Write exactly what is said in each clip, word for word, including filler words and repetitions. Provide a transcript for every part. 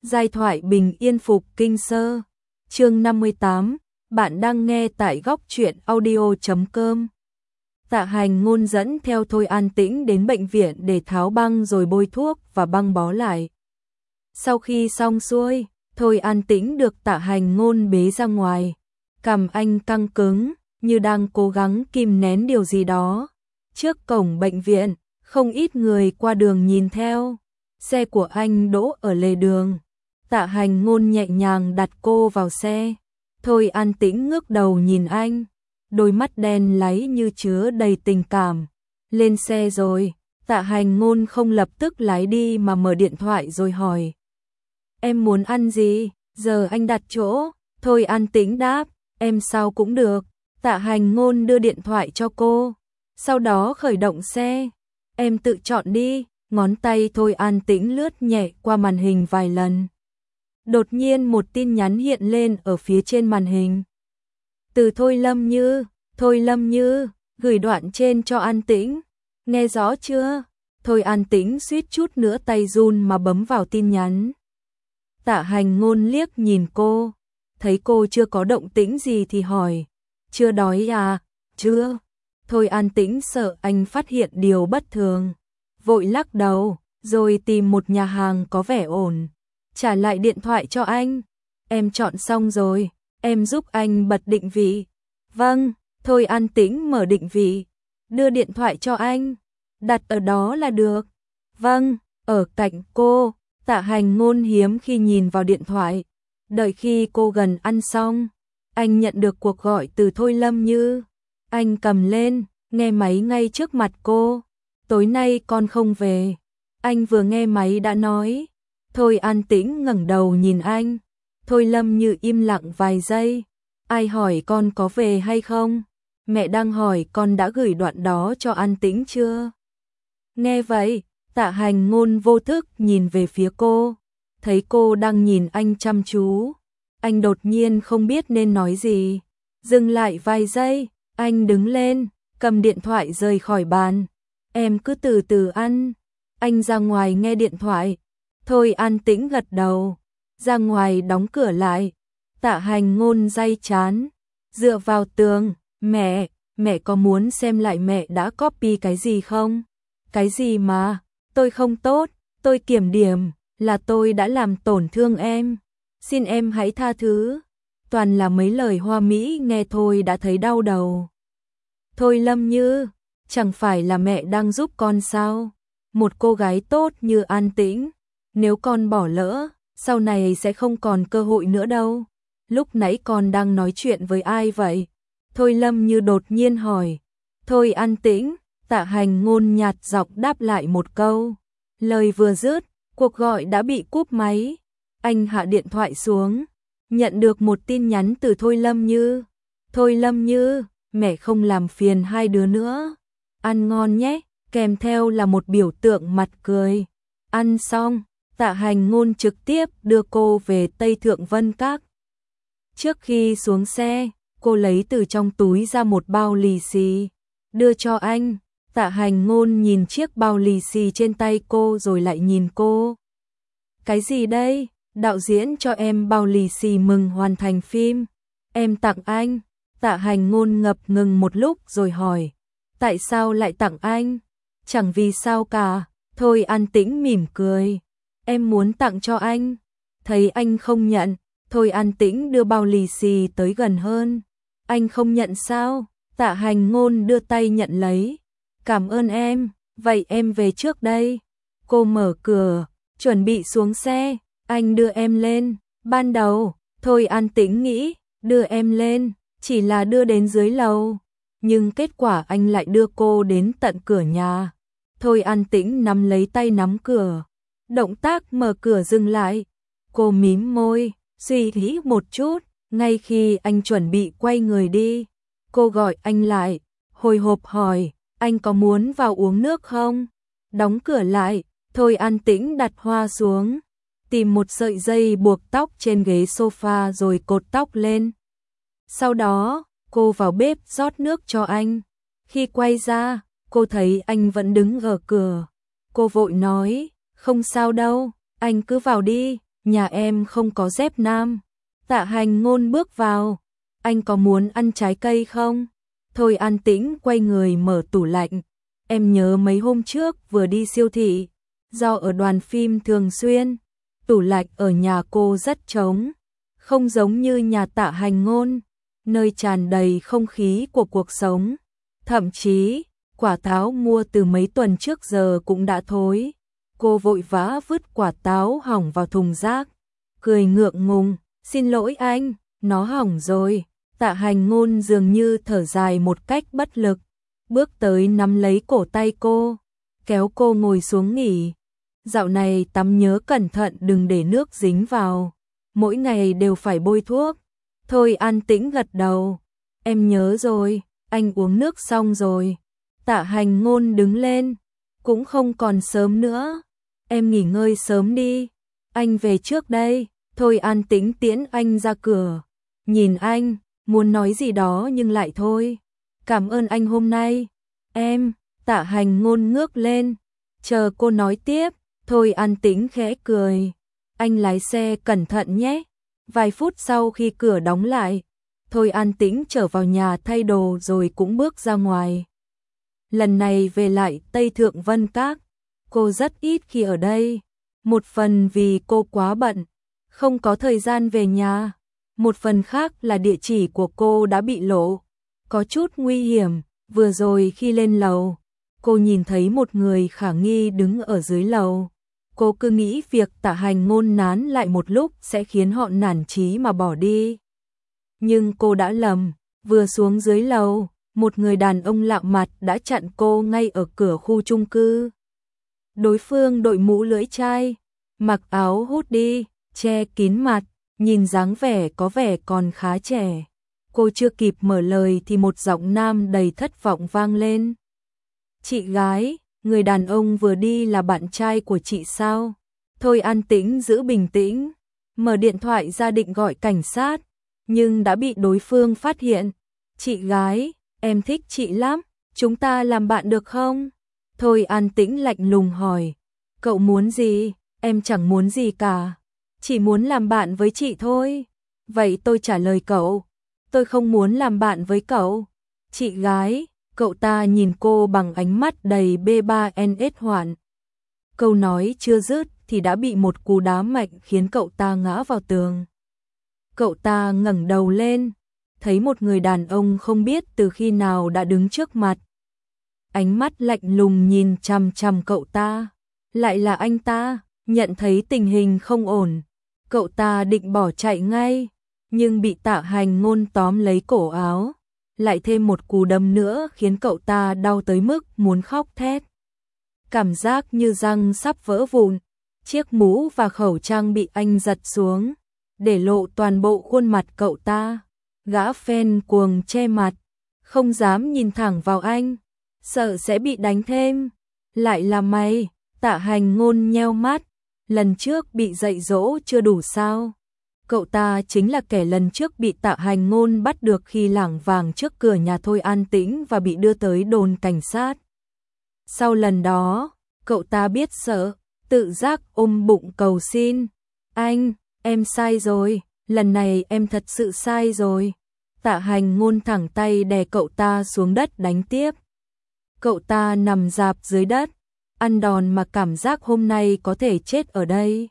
Giai thoại bình yên phục kinh sơ. Chương năm mươi tám, bạn đang nghe tại góc truyện audio chấm com. Tạ Hành Ngôn dẫn theo Thôi An Tĩnh đến bệnh viện để tháo băng rồi bôi thuốc và băng bó lại. Sau khi xong xuôi, Thôi An Tĩnh được Tạ Hành Ngôn bế ra ngoài. Cằm anh căng cứng, như đang cố gắng kìm nén điều gì đó. Trước cổng bệnh viện, không ít người qua đường nhìn theo. Xe của anh đỗ ở lề đường. Tạ Hành Ngôn nhẹ nhàng đặt cô vào xe. Thôi An Tĩnh ngước đầu nhìn anh, đôi mắt đen láy như chứa đầy tình cảm. Lên xe rồi, Tạ Hành Ngôn không lập tức lái đi mà mở điện thoại rồi hỏi. Em muốn ăn gì? Giờ anh đặt chỗ. Thôi An Tĩnh đáp, em sao cũng được. Tạ Hành Ngôn đưa điện thoại cho cô, sau đó khởi động xe. Em tự chọn đi. Ngón tay Thôi An Tĩnh lướt nhẹ qua màn hình vài lần. Đột nhiên một tin nhắn hiện lên ở phía trên màn hình. Từ Thôi Lâm Như, Thôi Lâm Như, gửi đoạn trên cho An Tĩnh. Nghe rõ chưa? Thôi An Tĩnh suýt chút nữa tay run mà bấm vào tin nhắn. Tạ Hành Ngôn liếc nhìn cô, thấy cô chưa có động tĩnh gì thì hỏi. Chưa đói à? Chưa. Thôi An Tĩnh sợ anh phát hiện điều bất thường, vội lắc đầu, rồi tìm một nhà hàng có vẻ ổn. Trả lại điện thoại cho anh. Em chọn xong rồi, em giúp anh bật định vị. Vâng. Thôi An Tĩnh mở định vị, đưa điện thoại cho anh. Đặt ở đó là được. Vâng. Ở cạnh cô. Tạ Hành Ngôn hiếm khi nhìn vào điện thoại. Đợi khi cô gần ăn xong, anh nhận được cuộc gọi từ Thôi Lâm Như. Anh cầm lên, nghe máy ngay trước mặt cô. Tối nay con không về. Anh vừa nghe máy đã nói. Thôi An Tĩnh ngẩng đầu nhìn anh. Thôi Lâm Như im lặng vài giây. Ai hỏi con có về hay không? Mẹ đang hỏi con đã gửi đoạn đó cho An Tĩnh chưa? Nghe vậy, Tạ Hành Ngôn vô thức nhìn về phía cô. Thấy cô đang nhìn anh chăm chú. Anh đột nhiên không biết nên nói gì. Dừng lại vài giây, anh đứng lên, cầm điện thoại rời khỏi bàn. Em cứ từ từ ăn. Anh ra ngoài nghe điện thoại. Thôi An Tĩnh gật đầu, ra ngoài đóng cửa lại. Tạ Hành Ngôn day chán, dựa vào tường. Mẹ, mẹ có muốn xem lại mẹ đã copy cái gì không? Cái gì mà? Tôi không tốt, tôi kiểm điểm, là tôi đã làm tổn thương em. Xin em hãy tha thứ. Toàn là mấy lời hoa mỹ nghe thôi đã thấy đau đầu. Thôi Lâm Như, chẳng phải là mẹ đang giúp con sao? Một cô gái tốt như An Tĩnh, nếu con bỏ lỡ, sau này sẽ không còn cơ hội nữa đâu. Lúc nãy con đang nói chuyện với ai vậy? Thôi Lâm Như đột nhiên hỏi. Thôi An Tĩnh. Tạ Hành Ngôn nhạt giọng đáp lại một câu. Lời vừa dứt, cuộc gọi đã bị cúp máy. Anh hạ điện thoại xuống, nhận được một tin nhắn từ Thôi Lâm Như. Thôi Lâm Như, mẹ không làm phiền hai đứa nữa. Ăn ngon nhé, kèm theo là một biểu tượng mặt cười. Ăn xong, Tạ Hành Ngôn trực tiếp đưa cô về Tây Thượng Vân Các. Trước khi xuống xe, cô lấy từ trong túi ra một bao lì xì, đưa cho anh. Tạ Hành Ngôn nhìn chiếc bao lì xì trên tay cô rồi lại nhìn cô. Cái gì đây? Đạo diễn cho em bao lì xì mừng hoàn thành phim. Em tặng anh. Tạ Hành Ngôn ngập ngừng một lúc rồi hỏi. Tại sao lại tặng anh? Chẳng vì sao cả. Thôi An Tĩnh mỉm cười. Em muốn tặng cho anh. Thấy anh không nhận, Thôi An Tĩnh đưa bao lì xì tới gần hơn. Anh không nhận sao? Tạ Hành Ngôn đưa tay nhận lấy. Cảm ơn em, vậy em về trước đây. Cô mở cửa, chuẩn bị xuống xe. Anh đưa em lên. Ban đầu, Thôi An Tĩnh nghĩ, đưa em lên, chỉ là đưa đến dưới lầu. Nhưng kết quả anh lại đưa cô đến tận cửa nhà. Thôi An Tĩnh nắm lấy tay nắm cửa. Động tác mở cửa dừng lại. Cô mím môi, suy nghĩ một chút. Ngay khi anh chuẩn bị quay người đi, cô gọi anh lại, hồi hộp hỏi. Anh có muốn vào uống nước không? Đóng cửa lại, Thôi An Tĩnh đặt hoa xuống, tìm một sợi dây buộc tóc trên ghế sofa rồi cột tóc lên. Sau đó, cô vào bếp rót nước cho anh. Khi quay ra, cô thấy anh vẫn đứng ở cửa. Cô vội nói, không sao đâu, anh cứ vào đi, nhà em không có dép nam. Tạ Hành Ngôn bước vào, anh có muốn ăn trái cây không? Thôi An Tĩnh quay người mở tủ lạnh. Em nhớ mấy hôm trước vừa đi siêu thị, do ở đoàn phim thường xuyên, tủ lạnh ở nhà cô rất trống, không giống như nhà Tạ Hành Ngôn, nơi tràn đầy không khí của cuộc sống. Thậm chí, quả táo mua từ mấy tuần trước giờ cũng đã thối. Cô vội vã vứt quả táo hỏng vào thùng rác, cười ngượng ngùng, xin lỗi anh, nó hỏng rồi. Tạ Hành Ngôn dường như thở dài một cách bất lực, bước tới nắm lấy cổ tay cô, kéo cô ngồi xuống nghỉ. Dạo này tắm nhớ cẩn thận đừng để nước dính vào, mỗi ngày đều phải bôi thuốc. Thôi An Tĩnh gật đầu, em nhớ rồi, anh uống nước xong rồi. Tạ Hành Ngôn đứng lên, cũng không còn sớm nữa, em nghỉ ngơi sớm đi, anh về trước đây. Thôi An Tĩnh tiễn anh ra cửa, nhìn anh, muốn nói gì đó nhưng lại thôi. Cảm ơn anh hôm nay. Em, Tạ Hành Ngôn ngước lên, chờ cô nói tiếp. Thôi An Tĩnh khẽ cười, anh lái xe cẩn thận nhé. Vài phút sau khi cửa đóng lại, Thôi An Tĩnh trở vào nhà thay đồ rồi cũng bước ra ngoài. Lần này về lại Tây Thượng Vân Các, cô rất ít khi ở đây. Một phần vì cô quá bận, không có thời gian về nhà. Một phần khác là địa chỉ của cô đã bị lộ, có chút nguy hiểm. Vừa rồi khi lên lầu, cô nhìn thấy một người khả nghi đứng ở dưới lầu. Cô cứ nghĩ việc Tạ Hành Ngôn nán lại một lúc sẽ khiến họ nản chí mà bỏ đi. Nhưng cô đã lầm, vừa xuống dưới lầu, một người đàn ông lạ mặt đã chặn cô ngay ở cửa khu chung cư. Đối phương đội mũ lưỡi chai, mặc áo hoodie, che kín mặt, nhìn dáng vẻ có vẻ còn khá trẻ. Cô chưa kịp mở lời thì một giọng nam đầy thất vọng vang lên. Chị gái, người đàn ông vừa đi là bạn trai của chị sao? Thôi An Tĩnh giữ bình tĩnh, mở điện thoại ra định gọi cảnh sát, nhưng đã bị đối phương phát hiện. Chị gái, em thích chị lắm, chúng ta làm bạn được không? Thôi An Tĩnh lạnh lùng hỏi, cậu muốn gì? Em chẳng muốn gì cả, chỉ muốn làm bạn với chị thôi. Vậy tôi trả lời cậu, tôi không muốn làm bạn với cậu. Chị gái, cậu ta nhìn cô bằng ánh mắt đầy B ba N S hoạn. Câu nói chưa dứt thì đã bị một cú đá mạnh khiến cậu ta ngã vào tường. Cậu ta ngẩng đầu lên, thấy một người đàn ông không biết từ khi nào đã đứng trước mặt. Ánh mắt lạnh lùng nhìn chằm chằm cậu ta, lại là anh ta. Nhận thấy tình hình không ổn, cậu ta định bỏ chạy ngay, nhưng bị Tạ Hành Ngôn tóm lấy cổ áo, lại thêm một cú đấm nữa khiến cậu ta đau tới mức muốn khóc thét. Cảm giác như răng sắp vỡ vụn, chiếc mũ và khẩu trang bị anh giật xuống, để lộ toàn bộ khuôn mặt cậu ta. Gã phen cuồng che mặt, không dám nhìn thẳng vào anh, sợ sẽ bị đánh thêm. Lại là mày? Tạ Hành Ngôn nheo mắt, lần trước bị dạy dỗ chưa đủ sao? Cậu ta chính là kẻ lần trước bị Tạ Hành Ngôn bắt được khi lảng vàng trước cửa nhà Thôi An Tĩnh và bị đưa tới đồn cảnh sát. Sau lần đó, cậu ta biết sợ, tự giác ôm bụng cầu xin. Anh, em sai rồi, lần này em thật sự sai rồi. Tạ Hành Ngôn thẳng tay đè cậu ta xuống đất đánh tiếp. Cậu ta nằm rạp dưới đất, ăn đòn mà cảm giác hôm nay có thể chết ở đây.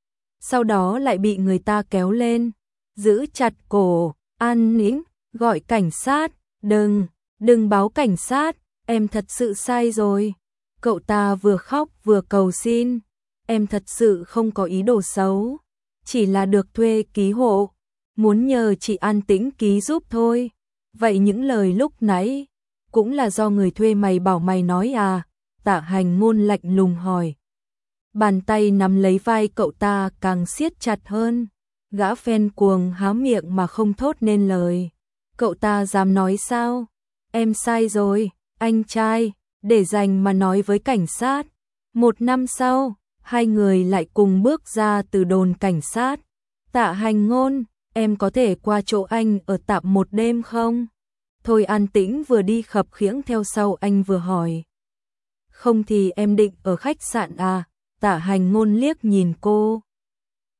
Sau đó lại bị người ta kéo lên, giữ chặt cổ, an nĩnh, gọi cảnh sát. Đừng, đừng báo cảnh sát, em thật sự sai rồi. Cậu ta vừa khóc vừa cầu xin, em thật sự không có ý đồ xấu, chỉ là được thuê ký hộ, muốn nhờ chị An Tĩnh ký giúp thôi. Vậy những lời lúc nãy cũng là do người thuê mày bảo mày nói à? Tạ Hành Ngôn lạnh lùng hỏi. Bàn tay nắm lấy vai cậu ta càng siết chặt hơn. Gã phen cuồng há miệng mà không thốt nên lời. Cậu ta dám nói sao? Em sai rồi, anh trai, để dành mà nói với cảnh sát. Một năm sau, hai người lại cùng bước ra từ đồn cảnh sát. Tạ Hành Ngôn, em có thể qua chỗ anh ở tạm một đêm không? Thôi An Tĩnh vừa đi khập khiễng theo sau anh vừa hỏi. Không thì em định ở khách sạn à? Tạ Hành Ngôn liếc nhìn cô.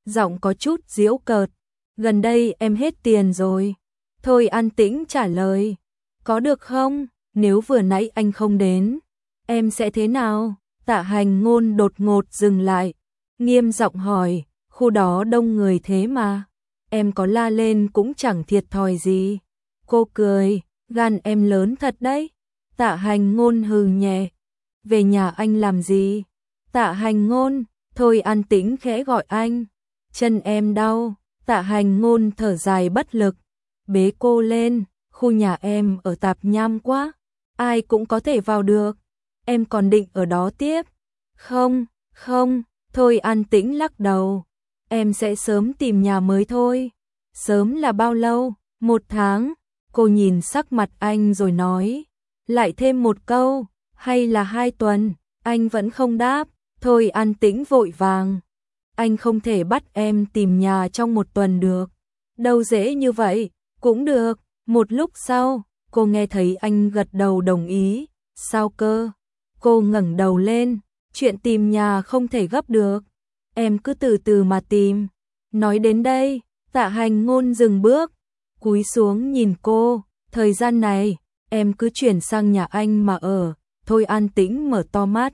giọng có chút giễu cợt. Gần đây em hết tiền rồi. Thôi An Tĩnh trả lời. Có được không? Nếu vừa nãy anh không đến, em sẽ thế nào? Tạ Hành Ngôn đột ngột dừng lại, nghiêm giọng hỏi, khu đó đông người thế mà, em có la lên cũng chẳng thiệt thòi gì. Cô cười, gan em lớn thật đấy. Tạ Hành Ngôn hừ nhẹ, về nhà anh làm gì? Tạ Hành Ngôn, thôi An Tĩnh khẽ gọi anh. Chân em đau. Tạ Hành Ngôn thở dài bất lực, bế cô lên. Khu nhà em ở tạp nham quá, ai cũng có thể vào được. Em còn định ở đó tiếp? Không, không. Thôi An Tĩnh lắc đầu. Em sẽ sớm tìm nhà mới thôi. Sớm là bao lâu? Một tháng. Cô nhìn sắc mặt anh rồi nói. Lại thêm một câu, hay là hai tuần? Anh vẫn không đáp. Thôi An Tĩnh vội vàng. Anh không thể bắt em tìm nhà trong một tuần được. Đâu dễ như vậy. Cũng được. Một lúc sau, cô nghe thấy anh gật đầu đồng ý. Sao cơ? Cô ngẩng đầu lên. Chuyện tìm nhà không thể gấp được. Em cứ từ từ mà tìm. Nói đến đây, Tạ Hành Ngôn dừng bước, cúi xuống nhìn cô. Thời gian này, em cứ chuyển sang nhà anh mà ở. Thôi An Tĩnh mở to mắt.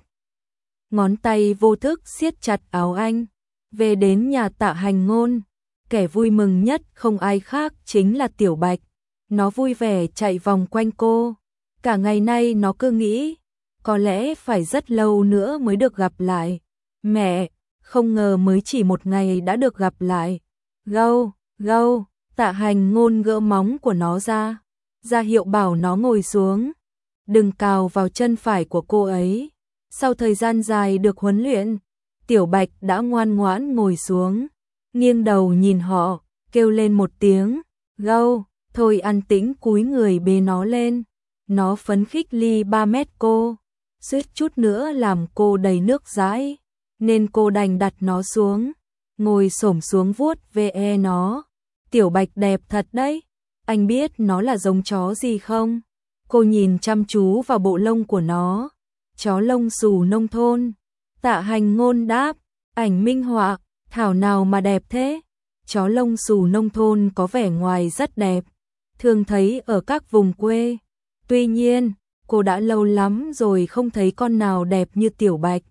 Ngón tay vô thức siết chặt áo anh. Về đến nhà Tạ Hành Ngôn, kẻ vui mừng nhất không ai khác chính là Tiểu Bạch. Nó vui vẻ chạy vòng quanh cô. Cả ngày nay nó cứ nghĩ, có lẽ phải rất lâu nữa mới được gặp lại. Mẹ, không ngờ mới chỉ một ngày đã được gặp lại. Gâu, gâu, Tạ Hành Ngôn gỡ móng của nó ra, ra hiệu bảo nó ngồi xuống. Đừng cào vào chân phải của cô ấy. Sau thời gian dài được huấn luyện, Tiểu Bạch đã ngoan ngoãn ngồi xuống, nghiêng đầu nhìn họ, kêu lên một tiếng, gâu. Thôi An Tĩnh cúi người bế nó lên. Nó phấn khích ly ba mét cô, suýt chút nữa làm cô đầy nước dãi, nên cô đành đặt nó xuống, ngồi xổm xuống vuốt ve nó. Tiểu Bạch đẹp thật đấy. Anh biết nó là giống chó gì không? Cô nhìn chăm chú vào bộ lông của nó. Chó lông xù nông thôn. Tạ Hành Ngôn đáp, ảnh minh họa, thảo nào mà đẹp thế. Chó lông xù nông thôn có vẻ ngoài rất đẹp, thường thấy ở các vùng quê. Tuy nhiên, cô đã lâu lắm rồi không thấy con nào đẹp như Tiểu Bạch.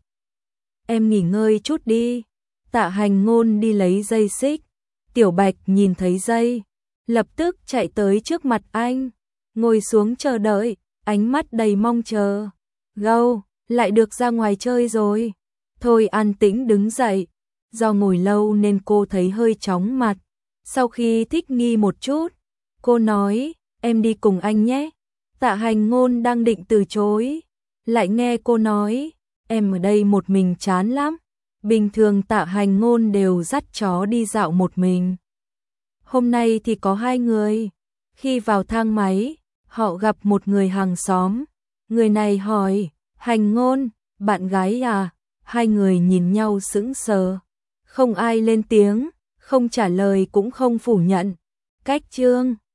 Em nghỉ ngơi chút đi. Tạ Hành Ngôn đi lấy dây xích. Tiểu Bạch nhìn thấy dây, lập tức chạy tới trước mặt anh, ngồi xuống chờ đợi, ánh mắt đầy mong chờ. Gâu, lại được ra ngoài chơi rồi. Thôi An Tĩnh đứng dậy. Do ngồi lâu nên cô thấy hơi chóng mặt. Sau khi thích nghi một chút, cô nói, em đi cùng anh nhé. Tạ Hành Ngôn đang định từ chối, lại nghe cô nói, em ở đây một mình chán lắm. Bình thường Tạ Hành Ngôn đều dắt chó đi dạo một mình. Hôm nay thì có hai người. Khi vào thang máy, họ gặp một người hàng xóm. Người này hỏi, Hành Ngôn, bạn gái à? Hai người nhìn nhau sững sờ. Không ai lên tiếng, không trả lời cũng không phủ nhận. Cách chương